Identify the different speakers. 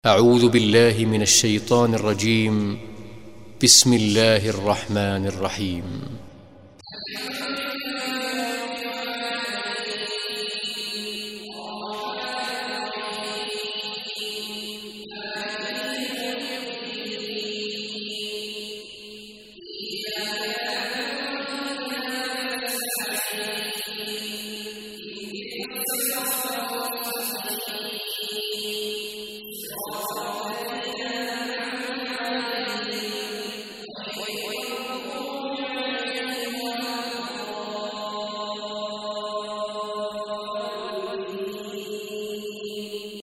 Speaker 1: أعوذ بالله من الشيطان الرجيم. بسم الله الرحمن الرحيم.